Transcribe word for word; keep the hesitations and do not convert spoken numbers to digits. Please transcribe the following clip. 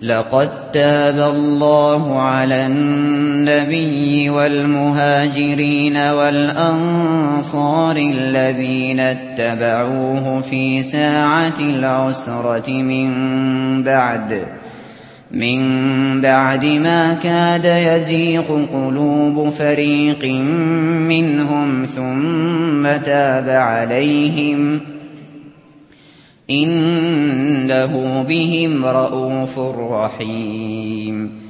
لقد تاب الله على النبي والمهاجرين والأنصار الذين اتبعوه في ساعة العسرة من بعد من بعد ما كاد يزيغ قلوب فريق منهم ثم تاب عليهم إنه بهم رءوف رحيم.